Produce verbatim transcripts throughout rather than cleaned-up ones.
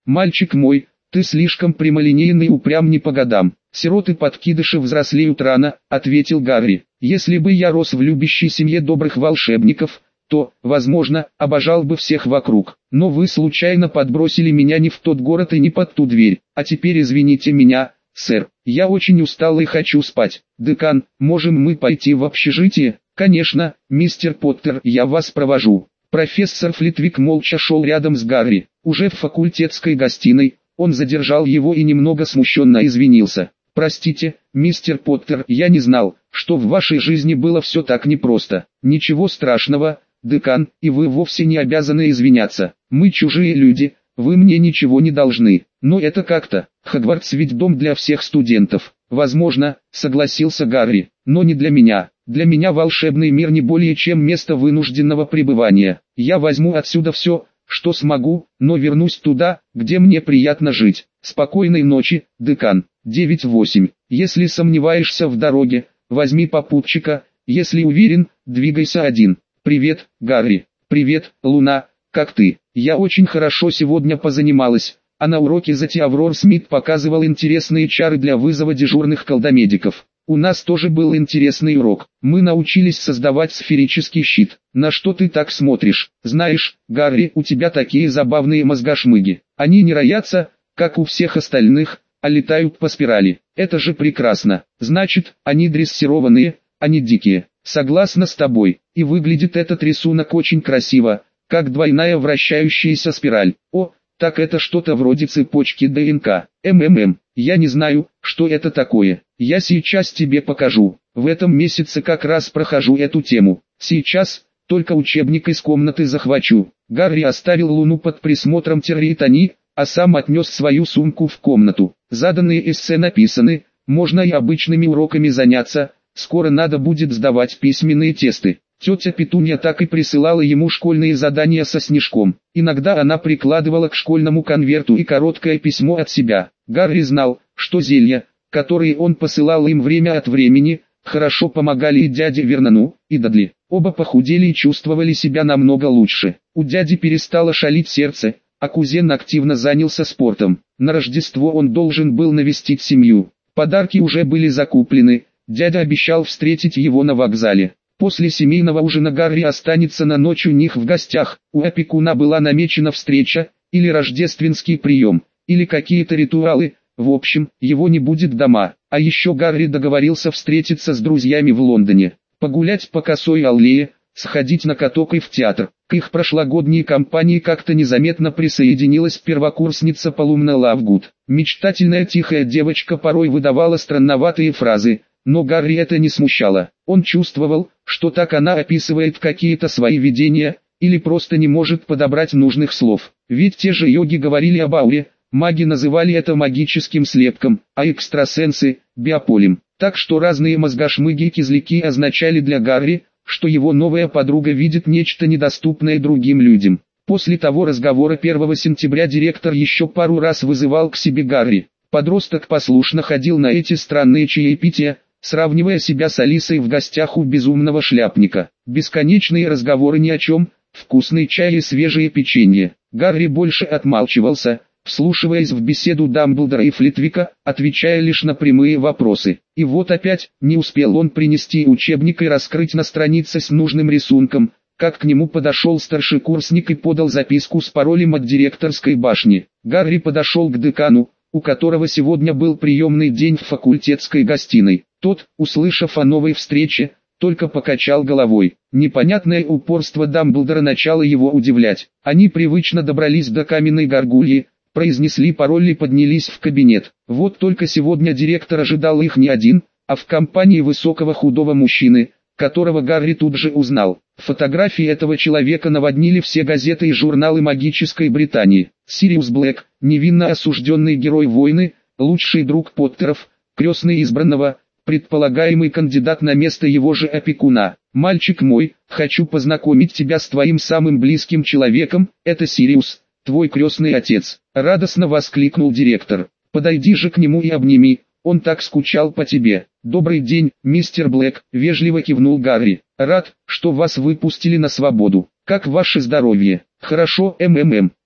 Мальчик мой, ты слишком прямолинейный и упрям не по годам. Сироты-подкидыши взрослеют рано, ответил Гарри. Если бы я рос в любящей семье добрых волшебников, то, возможно, обожал бы всех вокруг. Но вы случайно подбросили меня не в тот город и не под ту дверь. А теперь извините меня, сэр, я очень устал и хочу спать. Декан, можем мы пойти в общежитие? Конечно, мистер Поттер, я вас провожу. Профессор Флитвик молча шел рядом с Гарри. Уже в факультетской гостиной, он задержал его и немного смущенно извинился. «Простите, мистер Поттер, я не знал, что в вашей жизни было все так непросто. Ничего страшного, декан, и вы вовсе не обязаны извиняться. Мы чужие люди, вы мне ничего не должны. Но это как-то, Хогвартс ведь дом для всех студентов». «Возможно», — согласился Гарри, — «но не для меня. Для меня волшебный мир не более чем место вынужденного пребывания. Я возьму отсюда все, что смогу, но вернусь туда, где мне приятно жить. Спокойной ночи, декан». девять восемь. Если сомневаешься в дороге, возьми попутчика, если уверен, двигайся один. Привет, Гарри. Привет, Луна, как ты? Я очень хорошо сегодня позанималась, а на уроке Зати Аврор Смит показывал интересные чары для вызова дежурных колдомедиков. У нас тоже был интересный урок. Мы научились создавать сферический щит. На что ты так смотришь? Знаешь, Гарри, у тебя такие забавные мозгошмыги. Они не роятся, как у всех остальных, а летают по спирали. Это же прекрасно. Значит, они дрессированные, а не дикие. Согласна с тобой. И выглядит этот рисунок очень красиво, как двойная вращающаяся спираль. О, так это что-то вроде цепочки ДНК. МММ. Я не знаю, что это такое. Я сейчас тебе покажу. В этом месяце как раз прохожу эту тему. Сейчас, только учебник из комнаты захвачу. Гарри оставил Луну под присмотром Терри и Тони, а сам отнес свою сумку в комнату. Заданные эссе написаны, можно и обычными уроками заняться, скоро надо будет сдавать письменные тесты. Тетя Петунья так и присылала ему школьные задания со снежком. Иногда она прикладывала к школьному конверту и короткое письмо от себя. Гарри знал, что зелья, которые он посылал им время от времени, хорошо помогали и дяде Вернону, и Дадли. Оба похудели и чувствовали себя намного лучше. У дяди перестало шалить сердце, а кузен активно занялся спортом. На Рождество он должен был навестить семью. Подарки уже были закуплены, дядя обещал встретить его на вокзале. После семейного ужина Гарри останется на ночь у них в гостях. У опекуна была намечена встреча, или рождественский прием, или какие-то ритуалы. В общем, его не будет дома. А еще Гарри договорился встретиться с друзьями в Лондоне, погулять по Косой аллее, сходить на каток и в театр. К их прошлогодней компании как-то незаметно присоединилась первокурсница Полумна Лавгуд. Мечтательная тихая девочка порой выдавала странноватые фразы, но Гарри это не смущало. Он чувствовал, что так она описывает какие-то свои видения, или просто не может подобрать нужных слов. Ведь те же йоги говорили об ауре, маги называли это магическим слепком, а экстрасенсы – биополем. Так что разные мозгошмыги и кизляки означали для Гарри, что его новая подруга видит нечто недоступное другим людям. После того разговора первого сентября директор еще пару раз вызывал к себе Гарри. Подросток послушно ходил на эти странные чаепития, сравнивая себя с Алисой в гостях у безумного шляпника. Бесконечные разговоры ни о чем, вкусный чай и свежее печенье. Гарри больше отмалчивался, вслушиваясь в беседу Дамблдора и Флитвика, отвечая лишь на прямые вопросы. И вот опять, не успел он принести учебник и раскрыть на странице с нужным рисунком, как к нему подошел старшекурсник и подал записку с паролем от директорской башни. Гарри подошел к декану, у которого сегодня был приемный день в факультетской гостиной. Тот, услышав о новой встрече, только покачал головой. Непонятное упорство Дамблдора начало его удивлять. Они привычно добрались до каменной горгульи, произнесли пароль и поднялись в кабинет. Вот только сегодня директор ожидал их не один, а в компании высокого худого мужчины, которого Гарри тут же узнал. Фотографии этого человека наводнили все газеты и журналы магической Британии. Сириус Блэк, невинно осужденный герой войны, лучший друг Поттеров, крестный избранного, предполагаемый кандидат на место его же опекуна. «Мальчик мой, хочу познакомить тебя с твоим самым близким человеком, это Сириус, твой крестный отец», — радостно воскликнул директор. «Подойди же к нему и обними, он так скучал по тебе». «Добрый день, мистер Блэк», — вежливо кивнул Гарри. «Рад, что вас выпустили на свободу. Как ваше здоровье?» «Хорошо, МММ.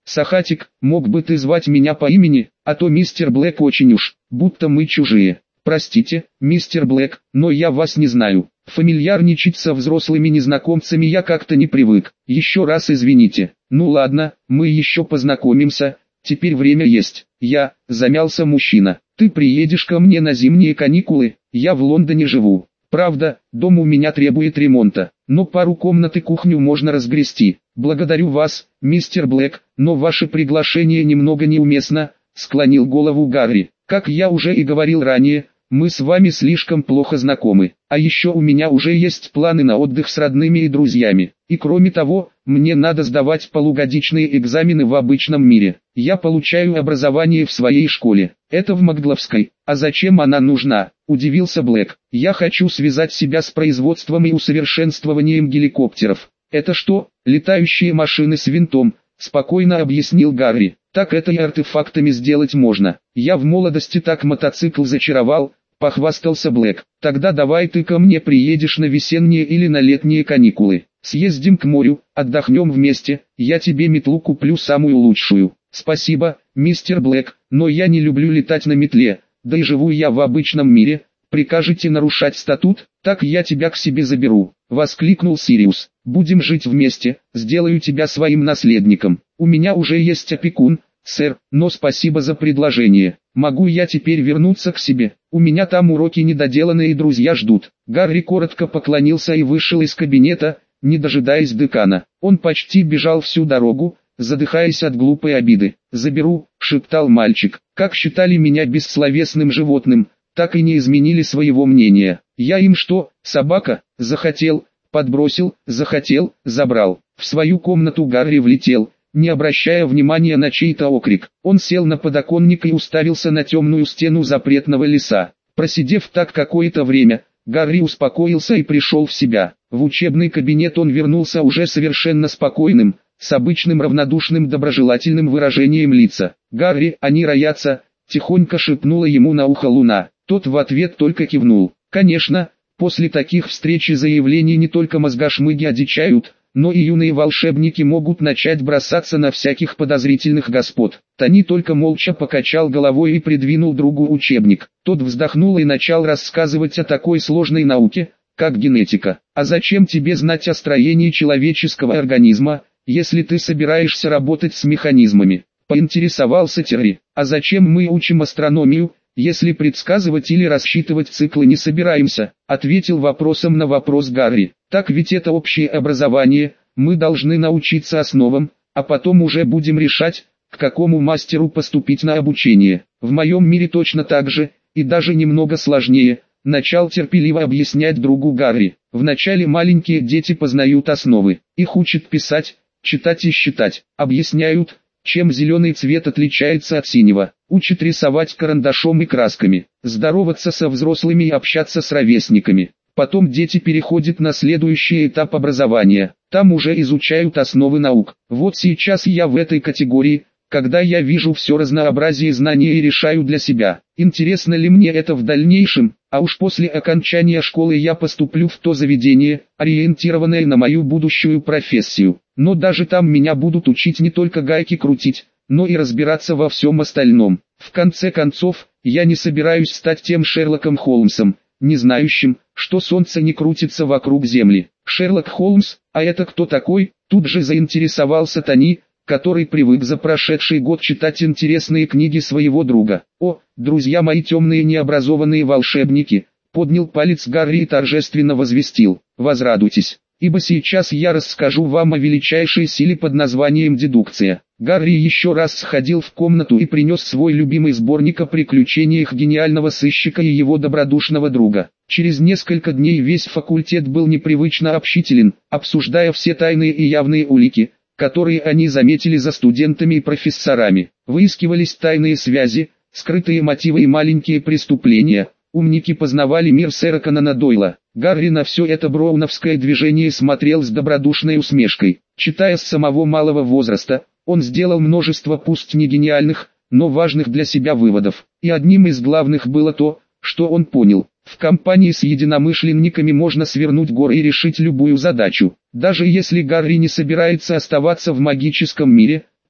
Сахатик, мог бы ты звать меня по имени, а то мистер Блэк очень уж, будто мы чужие. Простите, мистер Блэк, но я вас не знаю. Фамильярничать со взрослыми незнакомцами я как-то не привык. Еще раз извините. Ну ладно, мы еще познакомимся. Теперь время есть. Я, замялся мужчина. Ты приедешь ко мне на зимние каникулы, я в Лондоне живу. Правда, дом у меня требует ремонта, но пару комнат и кухню можно разгрести. Благодарю вас, мистер Блэк, но ваше приглашение немного неуместно, склонил голову Гарри. Как я уже и говорил ранее, мы с вами слишком плохо знакомы, а еще у меня уже есть планы на отдых с родными и друзьями. И кроме того, мне надо сдавать полугодичные экзамены в обычном мире. Я получаю образование в своей школе, это в Макдловской. А зачем она нужна? Удивился Блэк. Я хочу связать себя с производством и усовершенствованием геликоптеров. Это что, летающие машины с винтом? Спокойно объяснил Гарри. Так это и артефактами сделать можно. Я в молодости так мотоцикл зачаровал, похвастался Блэк. Тогда давай ты ко мне приедешь на весенние или на летние каникулы. Съездим к морю, отдохнем вместе, я тебе метлу куплю самую лучшую. Спасибо, мистер Блэк, но я не люблю летать на метле, да и живу я в обычном мире. Прикажете нарушать статут, так я тебя к себе заберу, воскликнул Сириус. Будем жить вместе, сделаю тебя своим наследником. У меня уже есть опекун, сэр, но спасибо за предложение. Могу я теперь вернуться к себе? У меня там уроки недоделанные и друзья ждут. Гарри коротко поклонился и вышел из кабинета, не дожидаясь декана. Он почти бежал всю дорогу, задыхаясь от глупой обиды. «Заберу», — шептал мальчик. «Как считали меня бессловесным животным, так и не изменили своего мнения. Я им что, собака? Захотел, подбросил, захотел, забрал». В свою комнату Гарри влетел, не обращая внимания на чей-то окрик. Он сел на подоконник и уставился на темную стену запретного леса. Просидев так какое-то время, Гарри успокоился и пришел в себя. В учебный кабинет он вернулся уже совершенно спокойным, с обычным равнодушным доброжелательным выражением лица. «Гарри, они роятся», — тихонько шепнула ему на ухо Луна. Тот в ответ только кивнул. Конечно, после таких встреч и заявлений не только мозгошмыги одичают, но и юные волшебники могут начать бросаться на всяких подозрительных господ. Тони только молча покачал головой и придвинул другу учебник. Тот вздохнул и начал рассказывать о такой сложной науке, как генетика. «А зачем тебе знать о строении человеческого организма, если ты собираешься работать с механизмами?» — поинтересовался Терри. «А зачем мы учим астрономию, если предсказывать или рассчитывать циклы не собираемся?» — ответил вопросом на вопрос Гарри. «Так ведь это общее образование, мы должны научиться основам, а потом уже будем решать, к какому мастеру поступить на обучение. В моем мире точно так же, и даже немного сложнее», — начал терпеливо объяснять другу Гарри. «Вначале маленькие дети познают основы, их учат писать, читать и считать, объясняют, чем зеленый цвет отличается от синего, учат рисовать карандашом и красками, здороваться со взрослыми и общаться с ровесниками. Потом дети переходят на следующий этап образования, там уже изучают основы наук. Вот сейчас я в этой категории, когда я вижу все разнообразие знаний и решаю для себя, интересно ли мне это в дальнейшем, а уж после окончания школы я поступлю в то заведение, ориентированное на мою будущую профессию. Но даже там меня будут учить не только гайки крутить, но и разбираться во всем остальном. В конце концов, я не собираюсь стать тем Шерлоком Холмсом, не знающим, что солнце не крутится вокруг Земли. Шерлок Холмс, а это кто такой? Тут же заинтересовался Тони, который привык за прошедший год читать интересные книги своего друга. «О, друзья мои темные необразованные волшебники», поднял палец Гарри и торжественно возвестил: «Возрадуйтесь, ибо сейчас я расскажу вам о величайшей силе под названием дедукция». Гарри еще раз сходил в комнату и принес свой любимый сборник о приключениях гениального сыщика и его добродушного друга. Через несколько дней весь факультет был непривычно общителен, обсуждая все тайные и явные улики, которые они заметили за студентами и профессорами. Выискивались тайные связи, скрытые мотивы и маленькие преступления. Умники познавали мир сэра Конана Дойла. Гарри на все это броуновское движение смотрел с добродушной усмешкой. Читая с самого малого возраста, он сделал множество пусть не гениальных, но важных для себя выводов. И одним из главных было то, что он понял: в компании с единомышленниками можно свернуть горы и решить любую задачу. Даже если Гарри не собирается оставаться в магическом мире,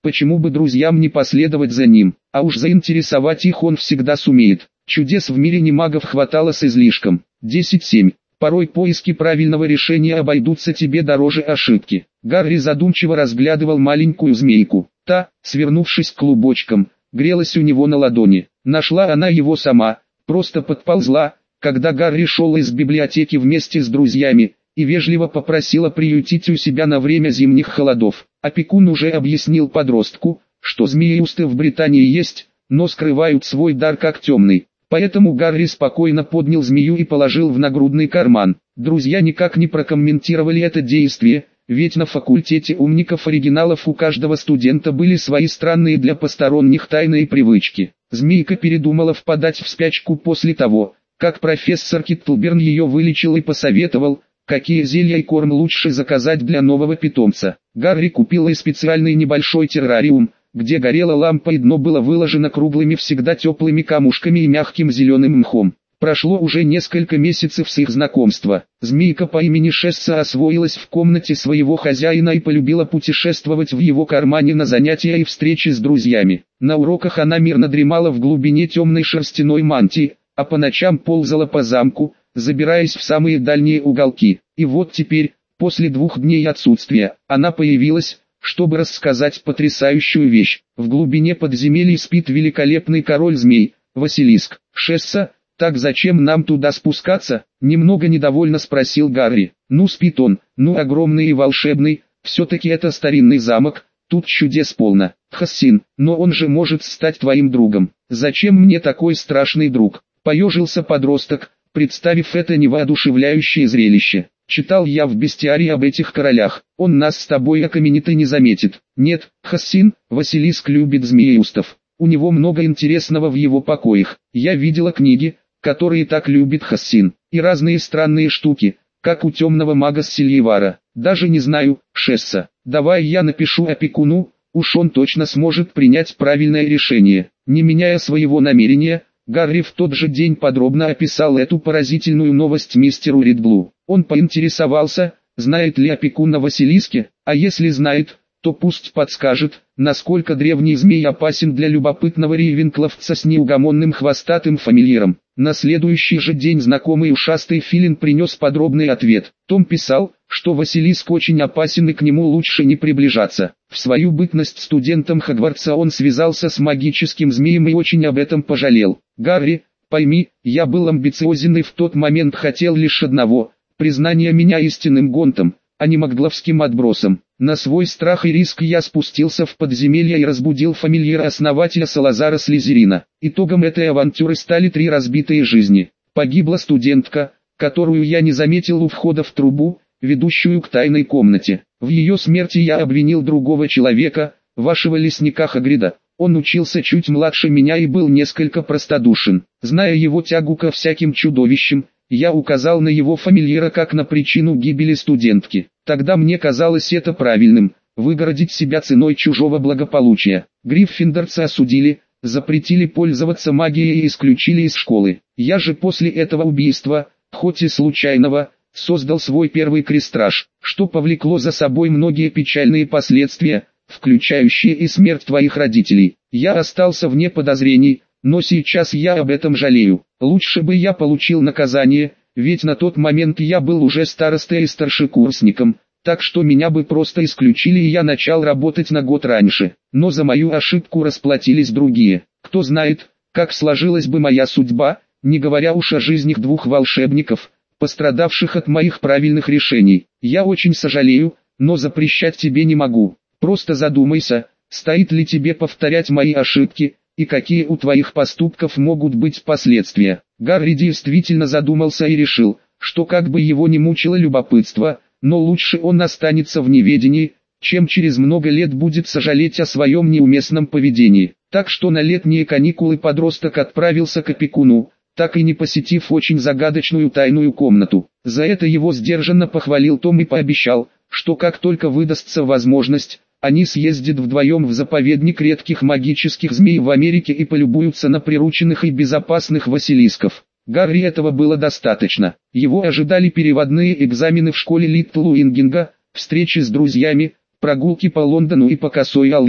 почему бы друзьям не последовать за ним, а уж заинтересовать их он всегда сумеет. Чудес в мире немагов хватало с излишком. десять семь. Порой поиски правильного решения обойдутся тебе дороже ошибки. Гарри задумчиво разглядывал маленькую змейку. Та, свернувшись клубочком, грелась у него на ладони. Нашла она его сама, просто подползла, когда Гарри шел из библиотеки вместе с друзьями, и вежливо попросила приютить у себя на время зимних холодов. Опекун уже объяснил подростку, что змееусты в Британии есть, но скрывают свой дар как темный. Поэтому Гарри спокойно поднял змею и положил в нагрудный карман. Друзья никак не прокомментировали это действие, ведь на факультете умников оригиналов у каждого студента были свои странные для посторонних тайные привычки. Змейка передумала впадать в спячку после того, как профессор Киттлберн ее вылечил и посоветовал, какие зелья и корм лучше заказать для нового питомца. Гарри купил и специальный небольшой террариум, где горела лампа и дно было выложено круглыми всегда теплыми камушками и мягким зеленым мхом. Прошло уже несколько месяцев с их знакомства. Змейка по имени Шесса освоилась в комнате своего хозяина и полюбила путешествовать в его кармане на занятия и встречи с друзьями. На уроках она мирно дремала в глубине темной шерстяной мантии, а по ночам ползала по замку, забираясь в самые дальние уголки. И вот теперь, после двух дней отсутствия, она появилась, чтобы рассказать потрясающую вещь. В глубине подземелий спит великолепный король змей, Василиск. Шесса, так зачем нам туда спускаться? Немного недовольно спросил Гарри. Ну спит он, ну огромный и волшебный, все-таки это старинный замок, тут чудес полно. Хассин, но он же может стать твоим другом. Зачем мне такой страшный друг? Поежился подросток, представив это невоодушевляющее зрелище. Читал я в бестиарии об этих королях, он нас с тобой окаменит и не заметит. Нет, Хассин, Василиск любит змееустов. У него много интересного в его покоях. Я видела книги, которые так любит Хассин, и разные странные штуки, как у темного мага Сильевара. Даже не знаю, Шесса, давай я напишу опекуну, уж он точно сможет принять правильное решение. Не меняя своего намерения, Гарри в тот же день подробно описал эту поразительную новость мистеру Редблу. Он поинтересовался, знает ли опекун о Василиске, а если знает, то пусть подскажет, насколько древний змей опасен для любопытного рейвенкловца с неугомонным хвостатым фамильяром. На следующий же день знакомый ушастый филин принес подробный ответ. Том писал, что Василиск очень опасен и к нему лучше не приближаться. В свою бытность студентом Хогвартса он связался с магическим змеем и очень об этом пожалел. Гарри, пойми, я был амбициозен и в тот момент хотел лишь одного – признания меня истинным гонтом, а не магдловским отбросом. На свой страх и риск я спустился в подземелье и разбудил фамильяра-основателя Салазара Слизерина. Итогом этой авантюры стали три разбитые жизни. Погибла студентка, которую я не заметил у входа в трубу, ведущую к тайной комнате. В ее смерти я обвинил другого человека, вашего лесника Хагрида. Он учился чуть младше меня и был несколько простодушен. Зная его тягу ко всяким чудовищам, я указал на его фамильяра как на причину гибели студентки. Тогда мне казалось это правильным, выгородить себя ценой чужого благополучия. Гриффиндорцы осудили, запретили пользоваться магией и исключили из школы. Я же после этого убийства, хоть и случайного, создал свой первый крестраж, что повлекло за собой многие печальные последствия, включающие и смерть твоих родителей. Я остался вне подозрений, но сейчас я об этом жалею. Лучше бы я получил наказание, ведь на тот момент я был уже старостой и старшекурсником, так что меня бы просто исключили и я начал работать на год раньше. Но за мою ошибку расплатились другие. Кто знает, как сложилась бы моя судьба, не говоря уж о жизнях двух волшебников, пострадавших от моих правильных решений. Я очень сожалею, но запрещать тебе не могу. Просто задумайся, стоит ли тебе повторять мои ошибки, и какие у твоих поступков могут быть последствия. Гарри действительно задумался и решил, что как бы его не мучило любопытство, но лучше он останется в неведении, чем через много лет будет сожалеть о своем неуместном поведении. Так что на летние каникулы подросток отправился к опекуну, так и не посетив очень загадочную тайную комнату. За это его сдержанно похвалил Том и пообещал, что как только выдастся возможность, они съездят вдвоем в заповедник редких магических змей в Америке и полюбуются на прирученных и безопасных Василисков. Гарри этого было достаточно. Его ожидали переводные экзамены в школе Литл Уингинга, встречи с друзьями, прогулки по Лондону и по Косой аллее.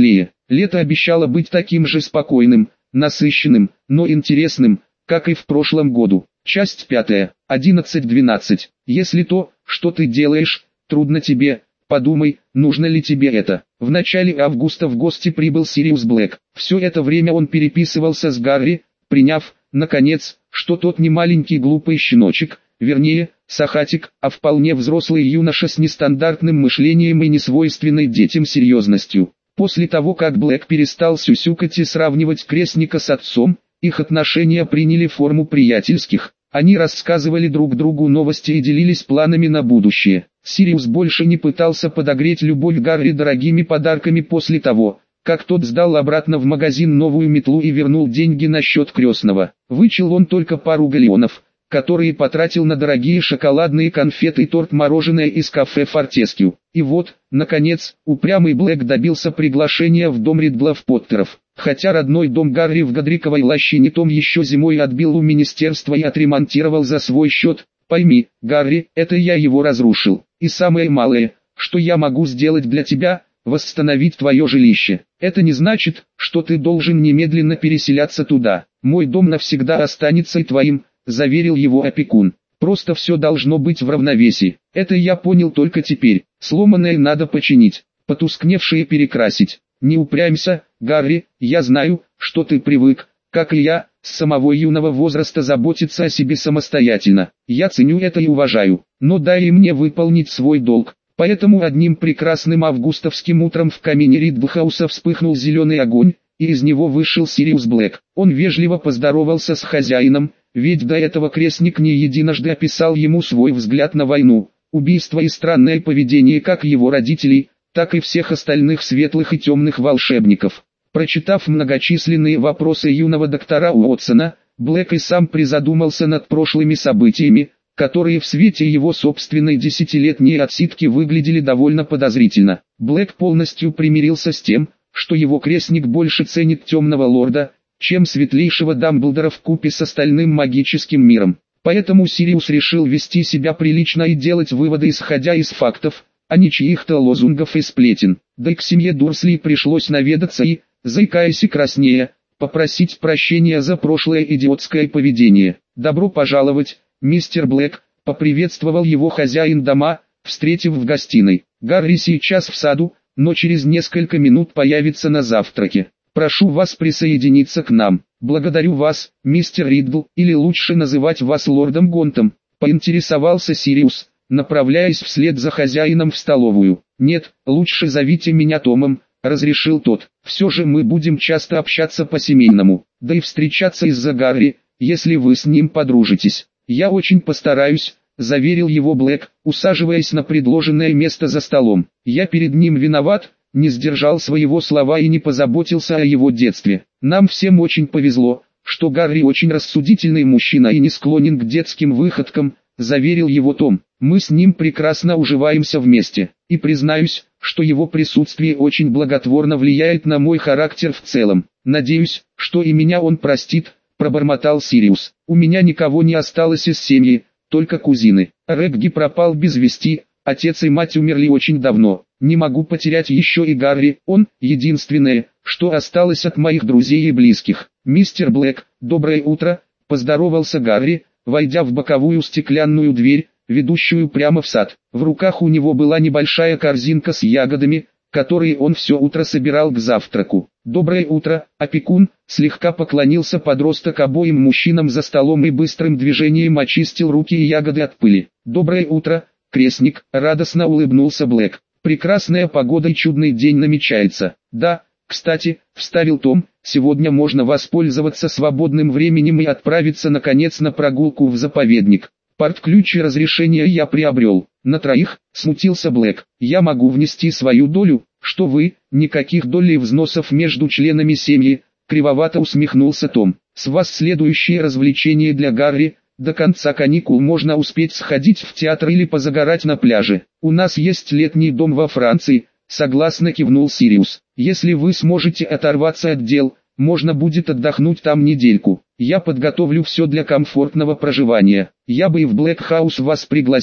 Лето обещало быть таким же спокойным, насыщенным, но интересным, как и в прошлом году. Часть пятая. одиннадцать двенадцать. Если то, что ты делаешь, трудно тебе, подумай, нужно ли тебе это. В начале августа в гости прибыл Сириус Блэк. Все это время он переписывался с Гарри, приняв, наконец, что тот не маленький глупый щеночек, вернее, сахатик, а вполне взрослый юноша с нестандартным мышлением и несвойственной детям серьезностью. После того, как Блэк перестал сюсюкать и сравнивать крестника с отцом, их отношения приняли форму приятельских. Они рассказывали друг другу новости и делились планами на будущее. Сириус больше не пытался подогреть любовь Гарри дорогими подарками после того, как тот сдал обратно в магазин новую метлу и вернул деньги на счет крестного. Вычел он только пару галеонов, которые потратил на дорогие шоколадные конфеты и торт-мороженое из кафе «Фортескью». И вот, наконец, упрямый Блэк добился приглашения в дом Ридлов Поттеров. Хотя родной дом Гарри в Годриковой лощине Том еще зимой отбил у министерства и отремонтировал за свой счет. Пойми, Гарри, это я его разрушил. И самое малое, что я могу сделать для тебя, восстановить твое жилище. Это не значит, что ты должен немедленно переселяться туда. Мой дом навсегда останется и твоим, заверил его опекун. Просто все должно быть в равновесии. Это я понял только теперь. Сломанное надо починить, потускневшее перекрасить. Не упрямься, Гарри, я знаю, что ты привык, как и я, с самого юного возраста заботиться о себе самостоятельно. Я ценю это и уважаю, но дай и мне выполнить свой долг. Поэтому одним прекрасным августовским утром в камине Риддлхауса вспыхнул зеленый огонь, и из него вышел Сириус Блэк. Он вежливо поздоровался с хозяином, ведь до этого крестник не единожды описал ему свой взгляд на войну, убийство и странное поведение как его родителей, так и всех остальных светлых и темных волшебников. Прочитав многочисленные вопросы юного доктора Уотсона, Блэк и сам призадумался над прошлыми событиями, которые в свете его собственной десятилетней отсидки выглядели довольно подозрительно. Блэк полностью примирился с тем, что его крестник больше ценит темного лорда, чем светлейшего Дамблдора вкупе с остальным магическим миром. Поэтому Сириус решил вести себя прилично и делать выводы исходя из фактов, а не чьих-то лозунгов и сплетен. Да и к семье Дурсли пришлось наведаться и, заикаясь и краснея, попросить прощения за прошлое идиотское поведение. «Добро пожаловать, мистер Блэк», — поприветствовал его хозяин дома, встретив в гостиной. «Гарри сейчас в саду, но через несколько минут появится на завтраке. Прошу вас присоединиться к нам». «Благодарю вас, мистер Риддл, или лучше называть вас лордом Гонтом», — поинтересовался Сириус, направляясь вслед за хозяином в столовую. «Нет, лучше зовите меня Томом», — разрешил тот. «Все же мы будем часто общаться по-семейному, да и встречаться из-за Гарри, если вы с ним подружитесь». «Я очень постараюсь», — заверил его Блэк, усаживаясь на предложенное место за столом. «Я перед ним виноват, не сдержал своего слова и не позаботился о его детстве. Нам всем очень повезло, что Гарри очень рассудительный мужчина и не склонен к детским выходкам», — заверил его Том. «Мы с ним прекрасно уживаемся вместе, и признаюсь, что его присутствие очень благотворно влияет на мой характер в целом. Надеюсь, что и меня он простит», — пробормотал Сириус. «У меня никого не осталось из семьи, только кузины. Регги пропал без вести, отец и мать умерли очень давно. Не могу потерять еще и Гарри, он — единственное, что осталось от моих друзей и близких». «Мистер Блэк, доброе утро», — поздоровался Гарри, войдя в боковую стеклянную дверь, ведущую прямо в сад. В руках у него была небольшая корзинка с ягодами, которые он все утро собирал к завтраку. «Доброе утро, опекун», — слегка поклонился подросток обоим мужчинам за столом и быстрым движением очистил руки и ягоды от пыли. «Доброе утро, крестник», — радостно улыбнулся Блэк. «Прекрасная погода и чудный день намечается». «Да, кстати», — вставил Том, — «сегодня можно воспользоваться свободным временем и отправиться наконец на прогулку в заповедник. Порт-ключ и разрешение я приобрел. На троих», — смутился Блэк. «Я могу внести свою долю». «Что вы, никаких долей взносов между членами семьи», — кривовато усмехнулся Том. «С вас следующее развлечение для Гарри. До конца каникул можно успеть сходить в театр или позагорать на пляже. У нас есть летний дом во Франции», — согласно кивнул Сириус. «Если вы сможете оторваться от дел, можно будет отдохнуть там недельку. Я подготовлю все для комфортного проживания. Я бы и в Блэкхаус вас пригласил,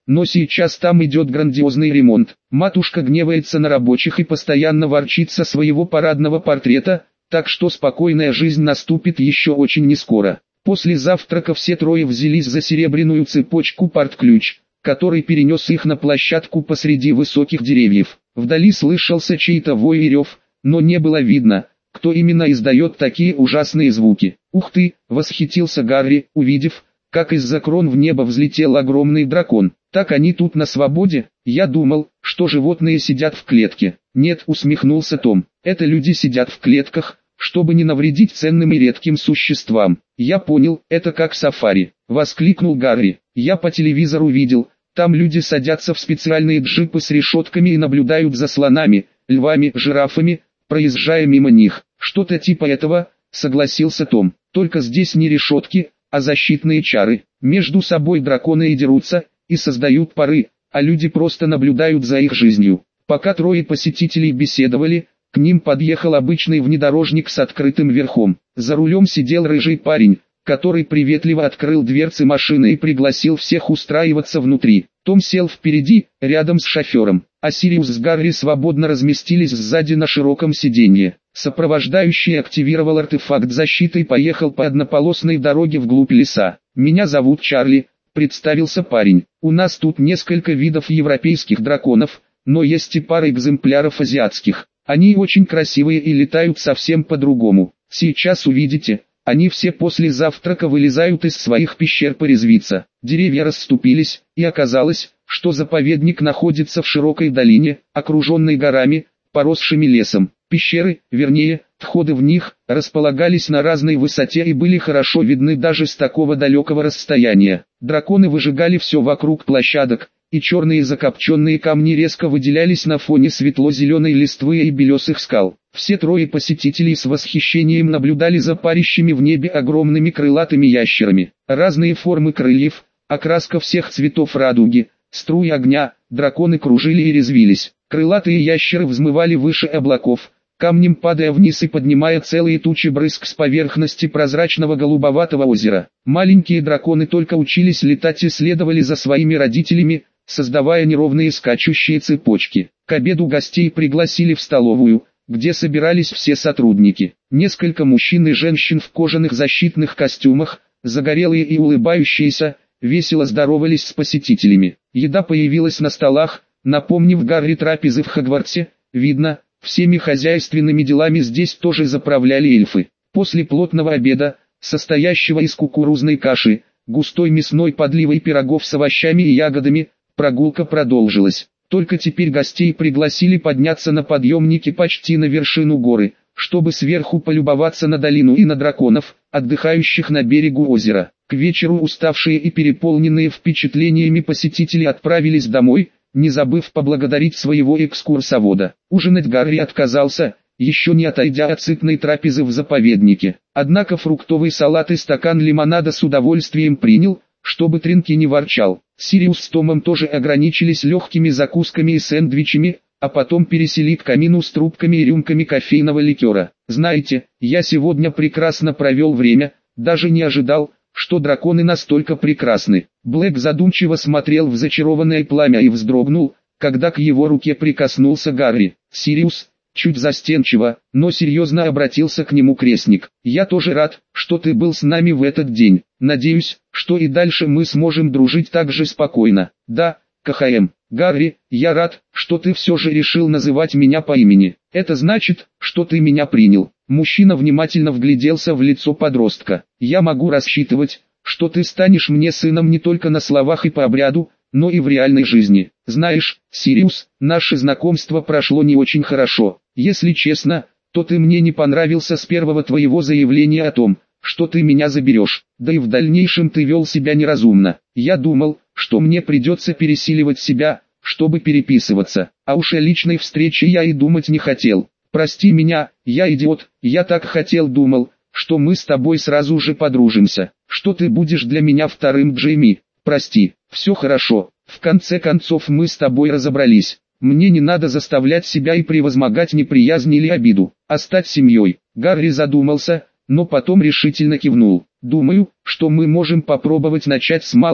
но сейчас там идет грандиозный ремонт. Матушка гневается на рабочих и постоянно ворчит со своего парадного портрета, так что спокойная жизнь наступит еще очень нескоро. После завтрака все трое взялись за серебряную цепочку порт-ключ, который перенес их на площадку посреди высоких деревьев. Вдали слышался чей-то вой и рев, но не было видно, кто именно издает такие ужасные звуки. «Ух ты!» — восхитился Гарри, увидев, как из-за крон в небо взлетел огромный дракон. «Так они тут на свободе? Я думал, что животные сидят в клетке». «Нет», — усмехнулся Том, — «это люди сидят в клетках, чтобы не навредить ценным и редким существам». «Я понял, это как сафари», — воскликнул Гарри. «Я по телевизору видел, там люди садятся в специальные джипы с решетками и наблюдают за слонами, львами, жирафами, проезжая мимо них». «Что-то типа этого», — согласился Том. «Только здесь не решетки, а защитные чары. Между собой драконы и дерутся, и создают пары, а люди просто наблюдают за их жизнью». Пока трое посетителей беседовали, к ним подъехал обычный внедорожник с открытым верхом. За рулем сидел рыжий парень, который приветливо открыл дверцы машины и пригласил всех устраиваться внутри. Том сел впереди, рядом с шофером, а Сириус с Гарри свободно разместились сзади на широком сиденье. Сопровождающий активировал артефакт защиты и поехал по однополосной дороге вглубь леса. «Меня зовут Чарли», — представился парень. «У нас тут несколько видов европейских драконов, но есть и пара экземпляров азиатских. Они очень красивые и летают совсем по-другому. Сейчас увидите, они все после завтрака вылезают из своих пещер порезвиться». Деревья расступились, и оказалось, что заповедник находится в широкой долине, окруженной горами, поросшими лесом. Пещеры, вернее, входы в них, располагались на разной высоте и были хорошо видны даже с такого далекого расстояния. Драконы выжигали все вокруг площадок, и черные закопченные камни резко выделялись на фоне светло-зеленой листвы и белесых скал. Все трое посетителей с восхищением наблюдали за парящими в небе огромными крылатыми ящерами. Разные формы крыльев, окраска всех цветов радуги, струи огня, драконы кружили и резвились. Крылатые ящеры взмывали выше облаков, камнем падая вниз и поднимая целые тучи брызг с поверхности прозрачного голубоватого озера. Маленькие драконы только учились летать и следовали за своими родителями, создавая неровные скачущие цепочки. К обеду гостей пригласили в столовую, где собирались все сотрудники. Несколько мужчин и женщин в кожаных защитных костюмах, загорелые и улыбающиеся, весело здоровались с посетителями. Еда появилась на столах, напомнив Гарри трапезы в Хогвартсе. Видно, всеми хозяйственными делами здесь тоже заправляли эльфы. После плотного обеда, состоящего из кукурузной каши, густой мясной подливой пирогов с овощами и ягодами, прогулка продолжилась. Только теперь гостей пригласили подняться на подъемнике почти на вершину горы, чтобы сверху полюбоваться на долину и на драконов, отдыхающих на берегу озера. К вечеру уставшие и переполненные впечатлениями посетители отправились домой, не забыв поблагодарить своего экскурсовода. Ужинать Гарри отказался, еще не отойдя от сытной трапезы в заповеднике. Однако фруктовый салат и стакан лимонада с удовольствием принял, чтобы Тринки не ворчал. Сириус с Томом тоже ограничились легкими закусками и сэндвичами, а потом пересели к камину с трубками и рюмками кофейного ликера. «Знаете, я сегодня прекрасно провел время, даже не ожидал, что драконы настолько прекрасны». Блэк задумчиво смотрел в зачарованное пламя и вздрогнул, когда к его руке прикоснулся Гарри. «Сириус», чуть застенчиво, но серьезно обратился к нему крестник. «Я тоже рад, что ты был с нами в этот день. Надеюсь, что и дальше мы сможем дружить так же спокойно». «Да, КХМ. Гарри, я рад, что ты все же решил называть меня по имени. Это значит, что ты меня принял». Мужчина внимательно вгляделся в лицо подростка. «Я могу рассчитывать, что ты станешь мне сыном не только на словах и по обряду, но и в реальной жизни. Знаешь, Сириус, наше знакомство прошло не очень хорошо. Если честно, то ты мне не понравился с первого твоего заявления о том, что ты меня заберешь. Да и в дальнейшем ты вел себя неразумно. Я думал, что мне придется пересиливать себя, чтобы переписываться. А уж о личной встрече я и думать не хотел. Прости меня, я идиот, я так хотел думал, что мы с тобой сразу же подружимся, что ты будешь для меня вторым Джейми. Прости, все хорошо, в конце концов мы с тобой разобрались. Мне не надо заставлять себя и превозмогать неприязнь или обиду, а стать семьей». Гарри задумался, но потом решительно кивнул. «Думаю, что мы можем попробовать начать с малого,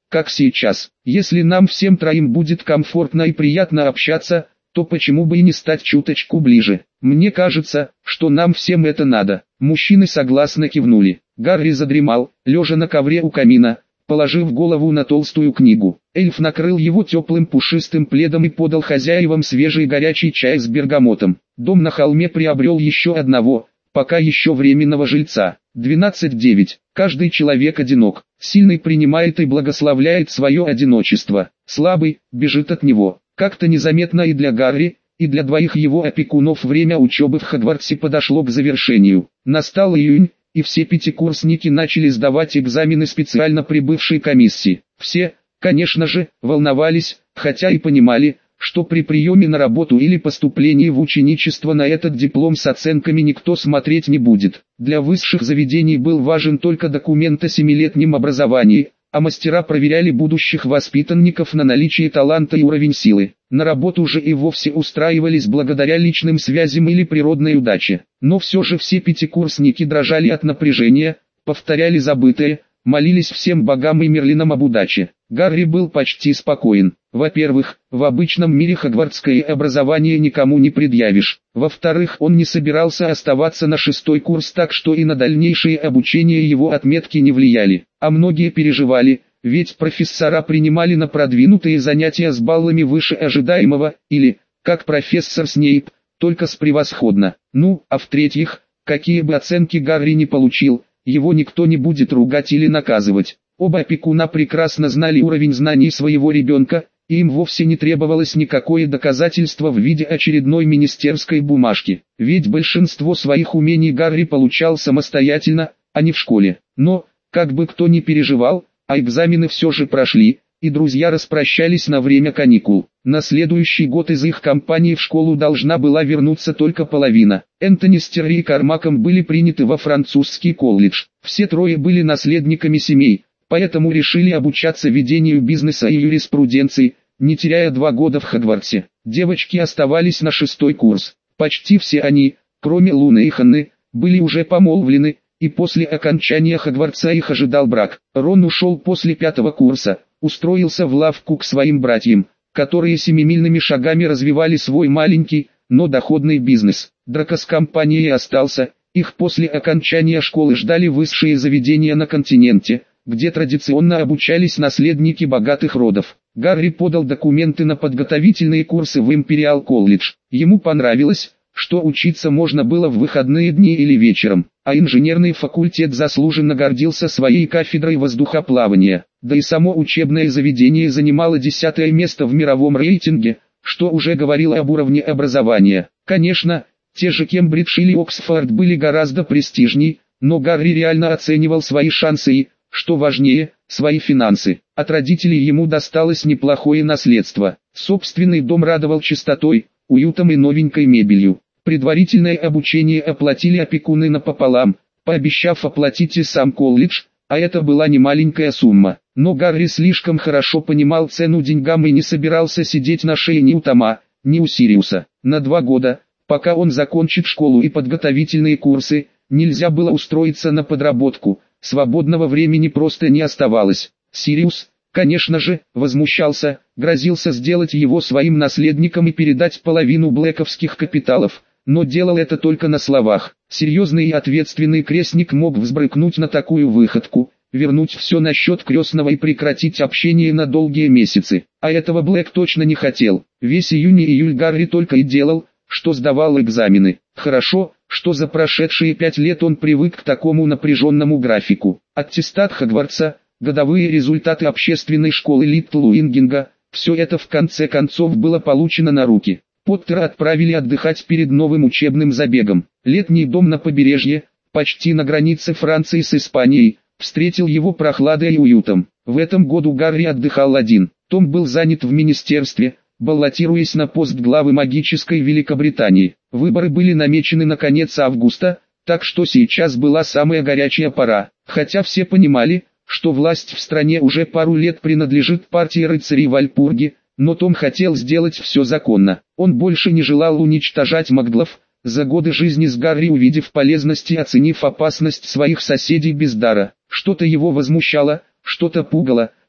как сейчас. Если нам всем троим будет комфортно и приятно общаться, то почему бы и не стать чуточку ближе? Мне кажется, что нам всем это надо. Мужчины согласно кивнули. Гарри задремал, лежа на ковре у камина, положив голову на толстую книгу. Эльф накрыл его теплым пушистым пледом и подал хозяевам свежий горячий чай с бергамотом. Дом на холме приобрел еще одного, пока еще временного жильца. двенадцать девять. Каждый человек одинок. Сильный принимает и благословляет свое одиночество. Слабый бежит от него. Как-то незаметно и для Гарри, и для двоих его опекунов время учебы в Хогвартсе подошло к завершению. Настал июнь, и все пятикурсники начали сдавать экзамены специально прибывшей комиссии. Все, конечно же, волновались, хотя и понимали, что при приеме на работу или поступлении в ученичество на этот диплом с оценками никто смотреть не будет. Для высших заведений был важен только документ о семилетнем образовании, а мастера проверяли будущих воспитанников на наличие таланта и уровень силы. На работу же и вовсе устраивались благодаря личным связям или природной удаче. Но все же все пятикурсники дрожали от напряжения, повторяли забытое, молились всем богам и Мерлинам об удаче. Гарри был почти спокоен. Во-первых, в обычном мире хогвартское образование никому не предъявишь. Во-вторых, он не собирался оставаться на шестой курс, так что и на дальнейшее обучение его отметки не влияли. А многие переживали, ведь профессора принимали на продвинутые занятия с баллами выше ожидаемого, или, как профессор Снейп, только с превосходно. Ну, а в-третьих, какие бы оценки Гарри не получил, его никто не будет ругать или наказывать. Оба опекуна прекрасно знали уровень знаний своего ребенка, и им вовсе не требовалось никакое доказательство в виде очередной министерской бумажки. Ведь большинство своих умений Гарри получал самостоятельно, а не в школе. Но, как бы кто ни переживал, а экзамены все же прошли, и друзья распрощались на время каникул. На следующий год из их компании в школу должна была вернуться только половина. Энтони с Терри и Кармаком были приняты во французский колледж. Все трое были наследниками семей, поэтому решили обучаться ведению бизнеса и юриспруденции, не теряя два года в Хогвартсе. Девочки оставались на шестой курс. Почти все они, кроме Луны и Ханны, были уже помолвлены, и после окончания Хогвартса их ожидал брак. Рон ушел после пятого курса, устроился в лавку к своим братьям, которые семимильными шагами развивали свой маленький, но доходный бизнес. Драко с компанией остался, их после окончания школы ждали высшие заведения на континенте, где традиционно обучались наследники богатых родов. Гарри подал документы на подготовительные курсы в Империал колледж. Ему понравилось, что учиться можно было в выходные дни или вечером, а инженерный факультет заслуженно гордился своей кафедрой воздухоплавания. Да и само учебное заведение занимало десятое место в мировом рейтинге, что уже говорило об уровне образования. Конечно, те же Кембридж или Оксфорд были гораздо престижней, но Гарри реально оценивал свои шансы и, что важнее, свои финансы. От родителей ему досталось неплохое наследство. Собственный дом радовал чистотой, уютом и новенькой мебелью. Предварительное обучение оплатили опекуны напополам, пообещав оплатить и сам колледж, а это была немаленькая сумма. Но Гарри слишком хорошо понимал цену деньгам и не собирался сидеть на шее ни у Тома, ни у Сириуса. На два года, пока он закончит школу и подготовительные курсы, нельзя было устроиться на подработку. Свободного времени просто не оставалось. Сириус, конечно же, возмущался, грозился сделать его своим наследником и передать половину блэковских капиталов, но делал это только на словах. Серьезный и ответственный крестник мог взбрыкнуть на такую выходку, вернуть все на счет крестного и прекратить общение на долгие месяцы. А этого Блэк точно не хотел. Весь июнь и июль Гарри только и делал, что сдавал экзамены. Хорошо, что за прошедшие пять лет он привык к такому напряженному графику. Аттестат Хогвартса, годовые результаты общественной школы Литл Уингинга, все это в конце концов было получено на руки. Поттера отправили отдыхать перед новым учебным забегом. Летний дом на побережье, почти на границе Франции с Испанией, встретил его прохладой и уютом. В этом году Гарри отдыхал один. Том был занят в министерстве, баллотируясь на пост главы магической Великобритании. Выборы были намечены на конец августа, так что сейчас была самая горячая пора. Хотя все понимали, что власть в стране уже пару лет принадлежит партии рыцарей Вальпурги, но Том хотел сделать все законно. Он больше не желал уничтожать маглов, за годы жизни с Гарри увидев полезность и оценив опасность своих соседей без дара. Что-то его возмущало, что-то пугало,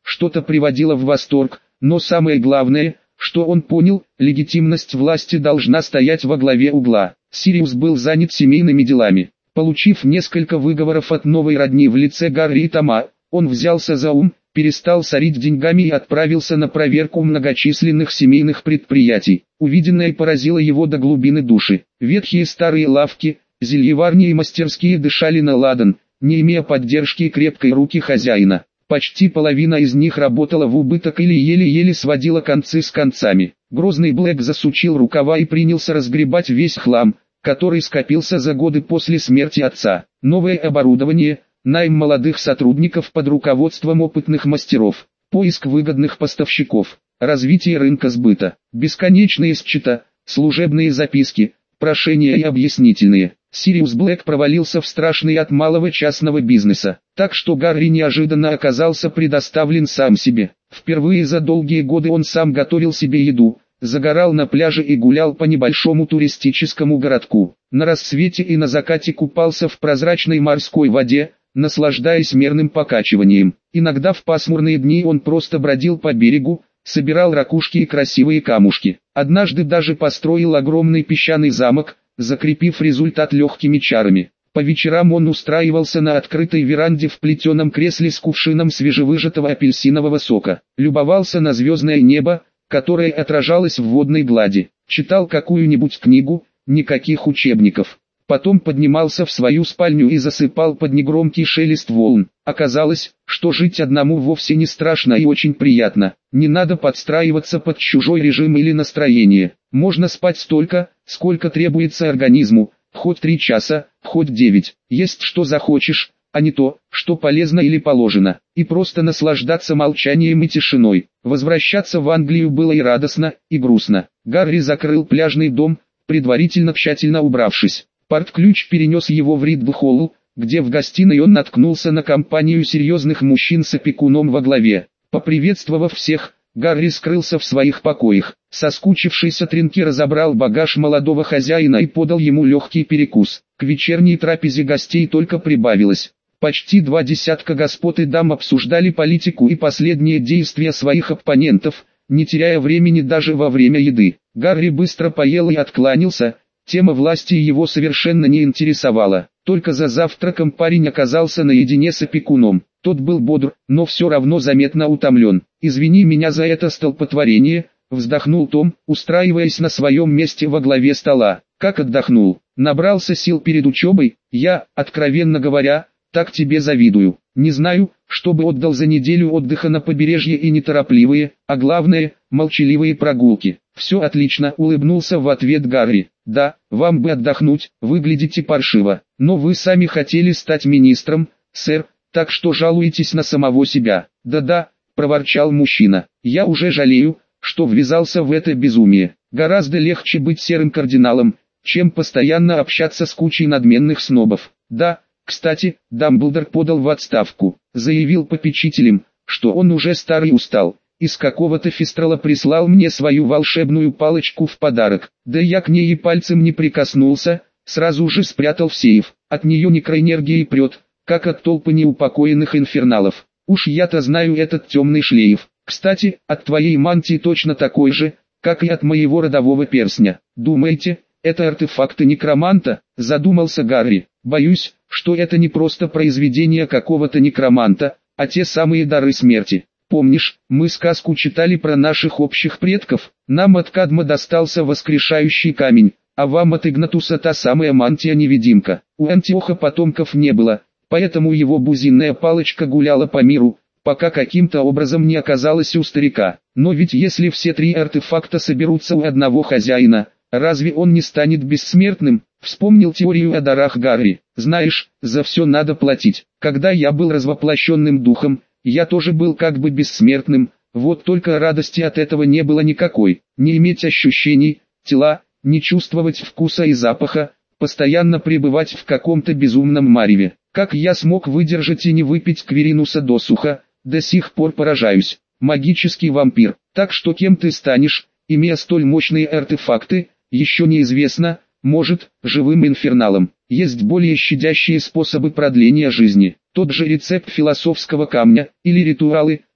что-то приводило в восторг, но самое главное, что он понял, легитимность власти должна стоять во главе угла. Сириус был занят семейными делами. Получив несколько выговоров от новой родни в лице Гарри и Тома, он взялся за ум, перестал сорить деньгами и отправился на проверку многочисленных семейных предприятий. Увиденное поразило его до глубины души. Ветхие старые лавки, зельеварни и мастерские дышали на ладан, не имея поддержки и крепкой руки хозяина. Почти половина из них работала в убыток или еле-еле сводила концы с концами. Грозный Блэк засучил рукава и принялся разгребать весь хлам, который скопился за годы после смерти отца. Новое оборудование, найм молодых сотрудников под руководством опытных мастеров, поиск выгодных поставщиков, развитие рынка сбыта, бесконечные счета, служебные записки, прошения и объяснительные. Сириус Блэк провалился в страшный ад малого частного бизнеса, так что Гарри неожиданно оказался предоставлен сам себе. Впервые за долгие годы он сам готовил себе еду, загорал на пляже и гулял по небольшому туристическому городку. На рассвете и на закате купался в прозрачной морской воде, наслаждаясь мерным покачиванием. Иногда в пасмурные дни он просто бродил по берегу, собирал ракушки и красивые камушки. Однажды даже построил огромный песчаный замок, закрепив результат легкими чарами. По вечерам он устраивался на открытой веранде в плетеном кресле с кувшином свежевыжатого апельсинового сока. Любовался на звездное небо, которое отражалось в водной глади. Читал какую-нибудь книгу, никаких учебников. Потом поднимался в свою спальню и засыпал под негромкий шелест волн. Оказалось, что жить одному вовсе не страшно и очень приятно. Не надо подстраиваться под чужой режим или настроение. Можно спать столько, сколько требуется организму, хоть три часа, хоть девять. Есть что захочешь, а не то, что полезно или положено. И просто наслаждаться молчанием и тишиной. Возвращаться в Англию было и радостно, и грустно. Гарри закрыл пляжный дом, предварительно тщательно убравшись. Порт-ключ перенес его в Ридл-холл, где в гостиной он наткнулся на компанию серьезных мужчин с опекуном во главе. Поприветствовав всех, Гарри скрылся в своих покоях. Соскучившийся Тринки разобрал багаж молодого хозяина и подал ему легкий перекус. К вечерней трапезе гостей только прибавилось. Почти два десятка господ и дам обсуждали политику и последние действия своих оппонентов, не теряя времени даже во время еды. Гарри быстро поел и откланялся. Тема власти его совершенно не интересовала. Только за завтраком парень оказался наедине с опекуном. Тот был бодр, но все равно заметно утомлен. «Извини меня за это столпотворение», — вздохнул Том, устраиваясь на своем месте во главе стола. «Как отдохнул? Набрался сил перед учебой? Я, откровенно говоря, так тебе завидую. Не знаю, что бы отдал за неделю отдыха на побережье и неторопливые, а главное, молчаливые прогулки». «Все отлично», — улыбнулся в ответ Гарри. «Да, вам бы отдохнуть, выглядите паршиво. Но вы сами хотели стать министром, сэр, так что жалуетесь на самого себя». «Да-да», — проворчал мужчина, — «я уже жалею, что ввязался в это безумие. Гораздо легче быть серым кардиналом, чем постоянно общаться с кучей надменных снобов. Да, кстати, Дамблдор подал в отставку, заявил попечителям, что он уже старый и устал. Из какого-то фистрала прислал мне свою волшебную палочку в подарок. Да я к ней и пальцем не прикоснулся, сразу же спрятал в сейф. От нее некроэнергией прет, как от толпы неупокоенных инферналов. Уж я-то знаю этот темный шлейф. Кстати, от твоей мантии точно такой же, как и от моего родового перстня. Думаете, это артефакты некроманта?» — задумался Гарри. «Боюсь, что это не просто произведение какого-то некроманта, а те самые дары смерти. Помнишь, мы сказку читали про наших общих предков? Нам от Кадма достался воскрешающий камень, а вам от Игнатуса та самая мантия-невидимка. У Антиоха потомков не было, поэтому его бузинная палочка гуляла по миру, пока каким-то образом не оказалась у старика. Но ведь если все три артефакта соберутся у одного хозяина, разве он не станет бессмертным?» Вспомнил теорию о дарах Гарри. «Знаешь, за все надо платить. Когда я был развоплощенным духом, я тоже был как бы бессмертным, вот только радости от этого не было никакой. Не иметь ощущений, тела, не чувствовать вкуса и запаха, постоянно пребывать в каком-то безумном мареве. Как я смог выдержать и не выпить Кверинуса досуха, до сих пор поражаюсь. Магический вампир. Так что кем ты станешь, имея столь мощные артефакты, еще неизвестно, может, живым инферналом. Есть более щадящие способы продления жизни. Тот же рецепт философского камня, или ритуалы,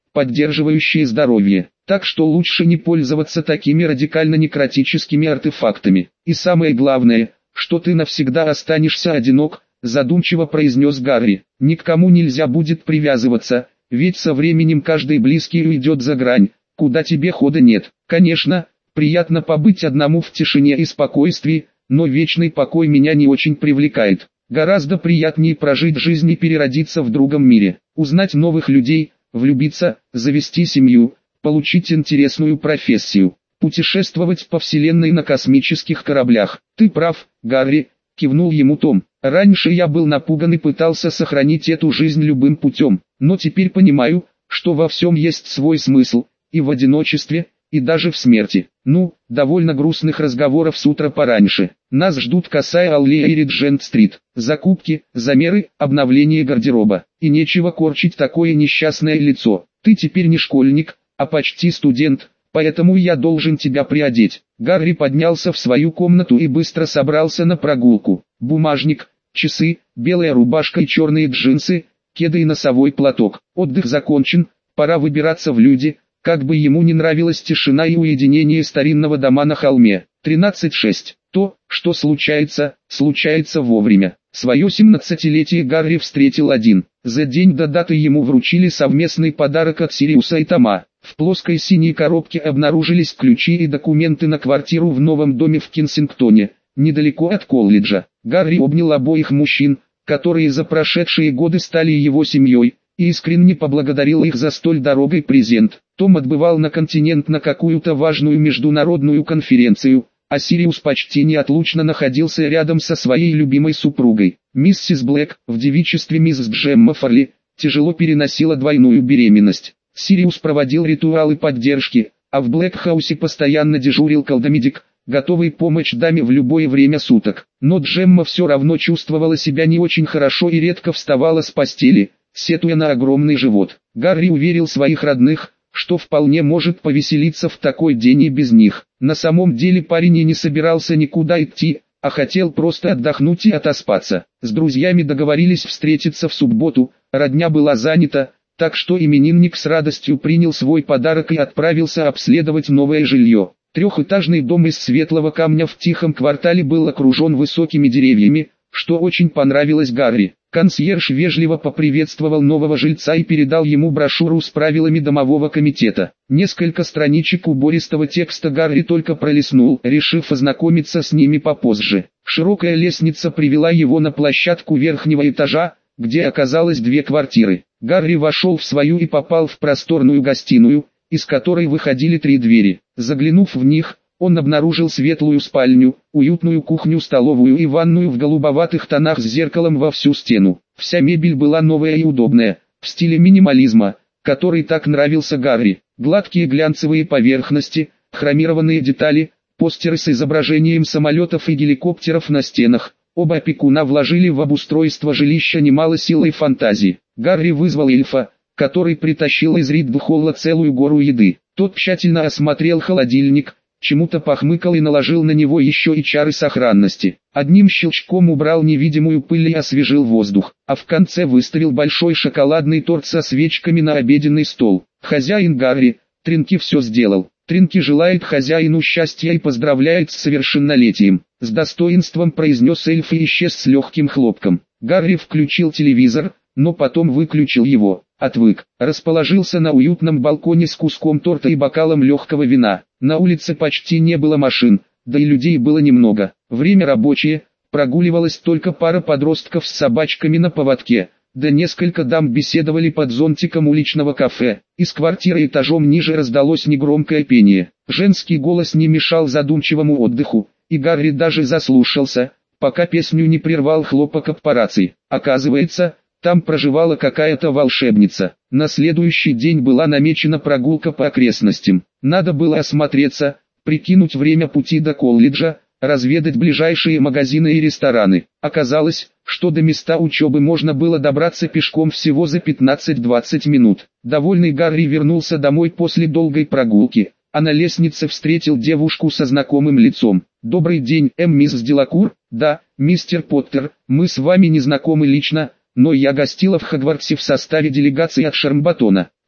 поддерживающие здоровье. Так что лучше не пользоваться такими радикально-некротическими артефактами. И самое главное, что ты навсегда останешься одинок, задумчиво произнес Гарри. Ни к кому нельзя будет привязываться, ведь со временем каждый близкий уйдет за грань, куда тебе хода нет. Конечно, приятно побыть одному в тишине и спокойствии, но вечный покой меня не очень привлекает. Гораздо приятнее прожить жизнь и переродиться в другом мире, узнать новых людей, влюбиться, завести семью, получить интересную профессию, путешествовать по вселенной на космических кораблях. Ты прав, Гарри, кивнул ему Том. Раньше я был напуган и пытался сохранить эту жизнь любым путем, но теперь понимаю, что во всем есть свой смысл, и в одиночестве, и даже в смерти. Ну, довольно грустных разговоров с утра пораньше. Нас ждут Касая Аллея и Риджент-стрит. Закупки, замеры, обновление гардероба. И нечего корчить такое несчастное лицо. Ты теперь не школьник, а почти студент, поэтому я должен тебя приодеть. Гарри поднялся в свою комнату и быстро собрался на прогулку. Бумажник, часы, белая рубашка и черные джинсы, кеды и носовой платок. Отдых закончен, пора выбираться в люди. Как бы ему не нравилась тишина и уединение старинного дома на холме. тринадцать шесть. То, что случается, случается вовремя. Свое семнадцатилетие Гарри встретил один. За день до даты ему вручили совместный подарок от Сириуса и Тома. В плоской синей коробке обнаружились ключи и документы на квартиру в новом доме в Кенсингтоне, недалеко от колледжа. Гарри обнял обоих мужчин, которые за прошедшие годы стали его семьей, и искренне поблагодарил их за столь дорогой презент. Том отбывал на континент на какую-то важную международную конференцию, а Сириус почти неотлучно находился рядом со своей любимой супругой. Миссис Блэк, в девичестве миссис Джемма Фарли, тяжело переносила двойную беременность. Сириус проводил ритуалы поддержки, а в Блэкхаусе постоянно дежурил колдомедик, готовый помочь даме в любое время суток. Но Джемма все равно чувствовала себя не очень хорошо и редко вставала с постели, сетуя на огромный живот. Гарри уверил своих родных, что вполне может повеселиться в такой день и без них. На самом деле парень и не собирался никуда идти, а хотел просто отдохнуть и отоспаться. С друзьями договорились встретиться в субботу, родня была занята, так что именинник с радостью принял свой подарок и отправился обследовать новое жилье. Трехэтажный дом из светлого камня в тихом квартале был окружен высокими деревьями, что очень понравилось Гарри. Консьерж вежливо поприветствовал нового жильца и передал ему брошюру с правилами домового комитета. Несколько страничек убористого текста Гарри только пролистнул, решив ознакомиться с ними попозже. Широкая лестница привела его на площадку верхнего этажа, где оказалось две квартиры. Гарри вошел в свою и попал в просторную гостиную, из которой выходили три двери. Заглянув в них, он обнаружил светлую спальню, уютную кухню-столовую и ванную в голубоватых тонах с зеркалом во всю стену. Вся мебель была новая и удобная, в стиле минимализма, который так нравился Гарри. Гладкие глянцевые поверхности, хромированные детали, постеры с изображением самолетов и геликоптеров на стенах. Оба опекуна вложили в обустройство жилища немало сил и фантазии. Гарри вызвал эльфа, который притащил из Риддхолла целую гору еды. Тот тщательно осмотрел холодильник, чему-то похмыкал и наложил на него еще и чары сохранности. Одним щелчком убрал невидимую пыль и освежил воздух, а в конце выставил большой шоколадный торт со свечками на обеденный стол. Хозяин Гарри, Тринки все сделал. Тринки желает хозяину счастья и поздравляет с совершеннолетием. С достоинством произнес эльф и исчез с легким хлопком. Гарри включил телевизор, но потом выключил его. Отвык. Расположился на уютном балконе с куском торта и бокалом легкого вина. На улице почти не было машин, да и людей было немного. Время рабочее, прогуливалась только пара подростков с собачками на поводке, да несколько дам беседовали под зонтиком уличного кафе. Из квартиры этажом ниже раздалось негромкое пение. Женский голос не мешал задумчивому отдыху, и Гарри даже заслушался, пока песню не прервал хлопок аппарации. Оказывается, там проживала какая-то волшебница. На следующий день была намечена прогулка по окрестностям. Надо было осмотреться, прикинуть время пути до колледжа, разведать ближайшие магазины и рестораны. Оказалось, что до места учебы можно было добраться пешком всего за пятнадцать-двадцать минут. Довольный Гарри вернулся домой после долгой прогулки, а на лестнице встретил девушку со знакомым лицом. «Добрый день, эм мисс Делакур?» «Да, мистер Поттер, мы с вами не знакомы лично, но я гостила в Хогвартсе в составе делегации от Шармбатона.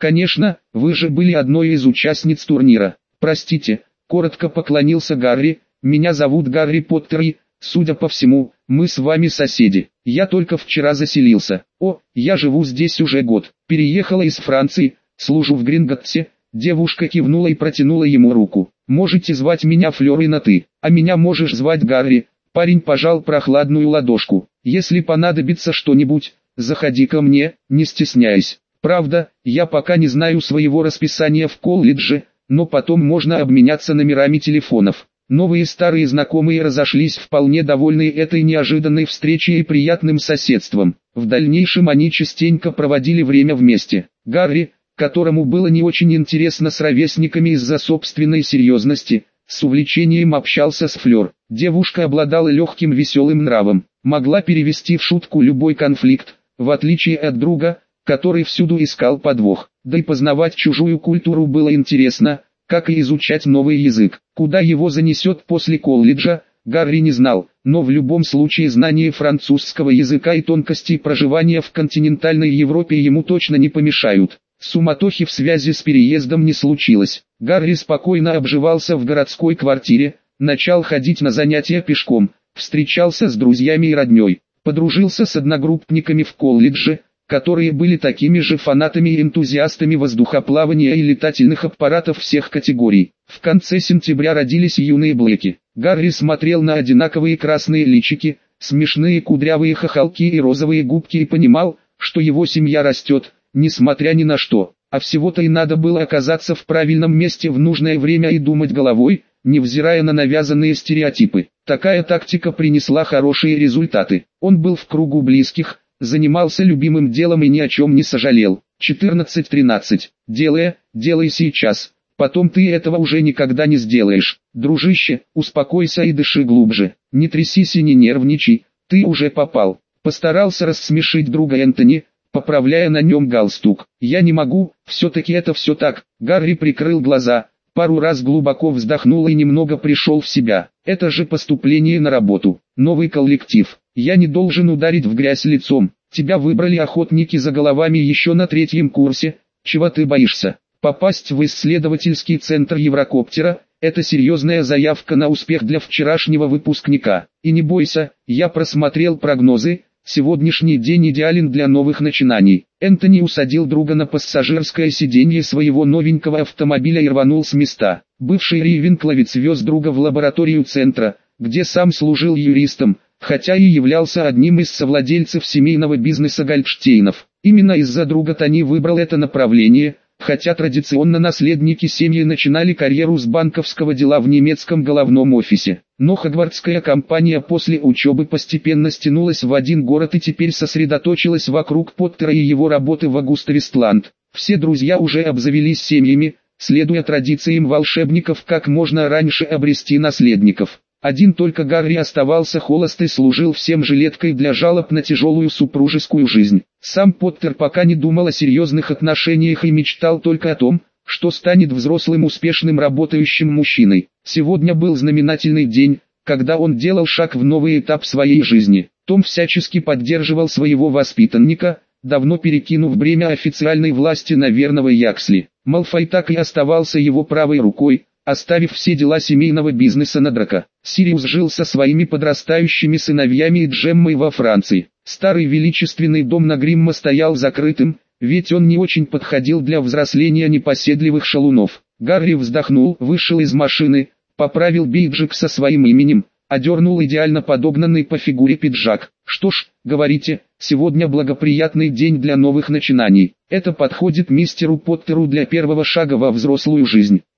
Конечно, вы же были одной из участниц турнира. Простите, коротко поклонился Гарри, меня зовут Гарри Поттер и, судя по всему, мы с вами соседи. Я только вчера заселился. О, я живу здесь уже год. Переехала из Франции, служу в Гринготтсе. Девушка кивнула и протянула ему руку. Можете звать меня Флёрой на «ты», а меня можешь звать Гарри. Парень пожал прохладную ладошку. Если понадобится что-нибудь, заходи ко мне, не стесняясь. Правда, я пока не знаю своего расписания в колледже, но потом можно обменяться номерами телефонов. Новые старые знакомые разошлись вполне довольные этой неожиданной встречей и приятным соседством. В дальнейшем они частенько проводили время вместе. Гарри, которому было не очень интересно с ровесниками из-за собственной серьезности, с увлечением общался с Флёр. Девушка обладала легким веселым нравом, могла перевести в шутку любой конфликт, в отличие от друга, который всюду искал подвох. Да и познавать чужую культуру было интересно, как и изучать новый язык. Куда его занесет после колледжа, Гарри не знал, но в любом случае знание французского языка и тонкостей проживания в континентальной Европе ему точно не помешают. Суматохи в связи с переездом не случилось. Гарри спокойно обживался в городской квартире, начал ходить на занятия пешком, встречался с друзьями и родней, подружился с одногруппниками в колледже, которые были такими же фанатами и энтузиастами воздухоплавания и летательных аппаратов всех категорий. В конце сентября родились юные Блэки. Гарри смотрел на одинаковые красные личики, смешные кудрявые хохолки и розовые губки и понимал, что его семья растет, несмотря ни на что. А всего-то и надо было оказаться в правильном месте в нужное время и думать головой, невзирая на навязанные стереотипы. Такая тактика принесла хорошие результаты. Он был в кругу близких, занимался любимым делом и ни о чем не сожалел. четырнадцать тринадцать. Делай, делай сейчас. Потом ты этого уже никогда не сделаешь. Дружище, успокойся и дыши глубже. Не трясись и не нервничай, ты уже попал. Постарался рассмешить друга Энтони, поправляя на нем галстук. Я не могу, все-таки это все так. Гарри прикрыл глаза, пару раз глубоко вздохнул и немного пришел в себя. Это же поступление на работу, новый коллектив. Я не должен ударить в грязь лицом. Тебя выбрали охотники за головами еще на третьем курсе. Чего ты боишься? Попасть в исследовательский центр Еврокоптера – это серьезная заявка на успех для вчерашнего выпускника. И не бойся, я просмотрел прогнозы. Сегодняшний день идеален для новых начинаний. Энтони усадил друга на пассажирское сиденье своего новенького автомобиля и рванул с места. Бывший рейвенкловец вез друга в лабораторию центра, где сам служил юристом, хотя и являлся одним из совладельцев семейного бизнеса Гольдштейнов. Именно из-за друга Тони выбрал это направление, хотя традиционно наследники семьи начинали карьеру с банковского дела в немецком головном офисе. Но хогвартская компания после учебы постепенно стянулась в один город и теперь сосредоточилась вокруг Поттера и его работы в Аугуста-Вестланд. Все друзья уже обзавелись семьями, следуя традициям волшебников как можно раньше обрести наследников. Один только Гарри оставался холост и служил всем жилеткой для жалоб на тяжелую супружескую жизнь. Сам Поттер пока не думал о серьезных отношениях и мечтал только о том, что станет взрослым успешным работающим мужчиной. Сегодня был знаменательный день, когда он делал шаг в новый этап своей жизни. Том всячески поддерживал своего воспитанника, давно перекинув бремя официальной власти на верного Яксли. Малфой так и оставался его правой рукой, оставив все дела семейного бизнеса на Драко. Сириус жил со своими подрастающими сыновьями и Джеммой во Франции. Старый величественный дом на Гримма стоял закрытым, ведь он не очень подходил для взросления непоседливых шалунов. Гарри вздохнул, вышел из машины, поправил бейджик со своим именем, одернул идеально подогнанный по фигуре пиджак. Что ж, говорите, сегодня благоприятный день для новых начинаний. Это подходит мистеру Поттеру для первого шага во взрослую жизнь.